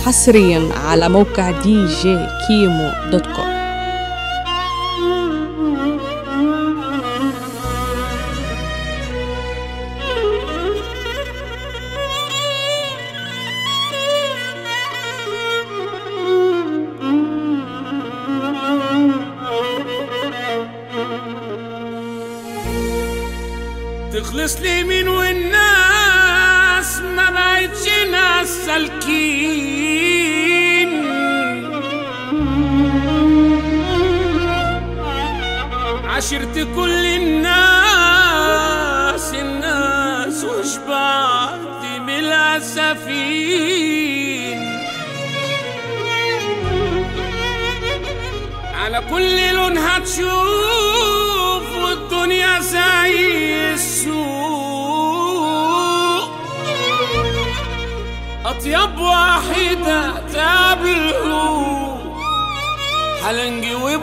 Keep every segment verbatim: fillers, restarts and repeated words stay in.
حصريا على موقع دي جي كيمو دوت كوم. تخلص لي من والناس ما بقتش ناس سالكين، عشرت كل الناس الناس وشبعت من الأسفين، على كل لون هتشوف والدنيا زي السوق، أطيب واحدة تقابله هلنجوب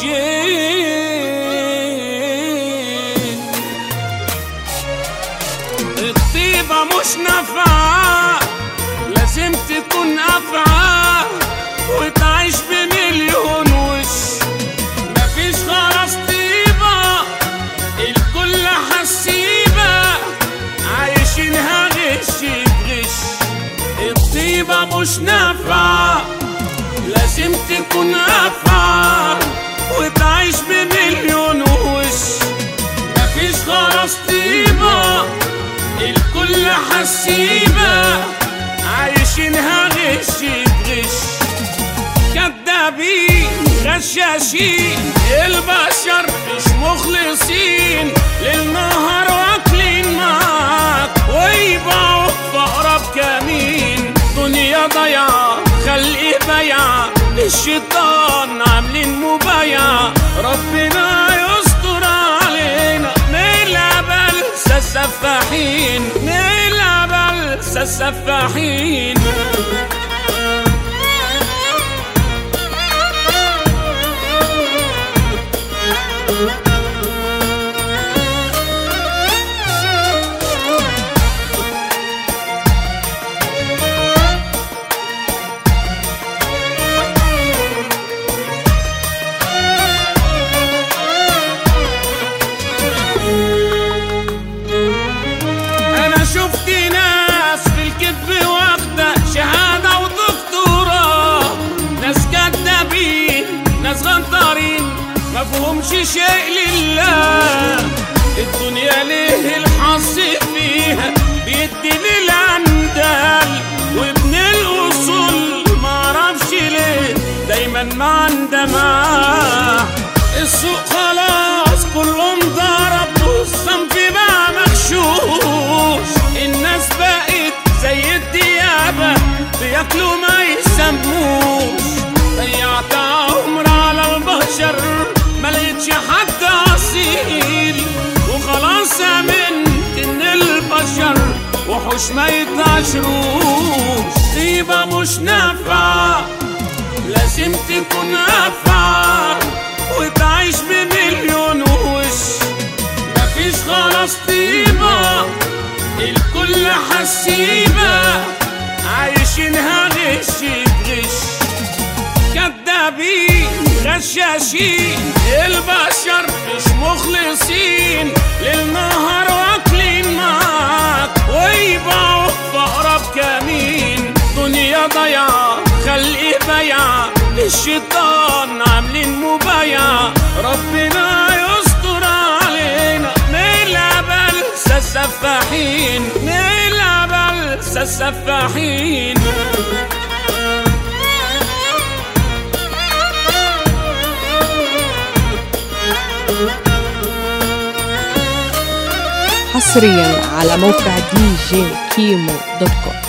وشين. الطيبة مش نافعة لازم تكون أفعى وتعيش بمليون وش، مفيش خلاص طيبة الكل حسيبة عايشينها غش بغش. الطيبة مش نافعة لازم تكون أفعى وتعيش بمليون وش، مفيش خلاص طيبة الكل حسيبة عايشينها غش بغش. كدابين غشاشين البشر مش مخلصين، للنهار واكلين معاك ويبقوا في أقرب كمين. دنيا ضيعة خلقي بيعة للشيطان عاملين مبايعة، ربنا يستر علينا نلعب بلسة السفاحين، نلعب بلسة السفاحين. أنا شفت ناس في الكذب واخدة شهادة ودكتوراه، ناس كدابين ناس غدارين مفهومش شيء لله. الدنيا ليه الحظ فيها بيدي للأندال، وابن الأصول معرفش ليه دايما ما عنده معاه. السوق خلاص كلهم ضرب والصنف بقى مغشوش، الناس بقت زي الديابة بياكلوا ما يسموش. ضيعت عمر على البشر ملقتش حد أصيل، وخلاص آمنت إن البشر وحوش ما يتعشروش. طيبة مش نافعة لازم تكون أفعى وتعيش بمليون وش، مفيش خلاص طيبة الكل حسيبة عايشينها غش بغش. كدابين غشاشين البشر مش مخلصين، للنهار واكلين معاك ويبقوا في أقرب كمين. دنيا ضيعة خلقي بيعة للشيطان عاملين مبايعة، ربنا يستر علينا نلعب بلسة السفاحين، نلعب بلسة السفاحين. حصريا على موقع دي جي كيمو دوت كوم.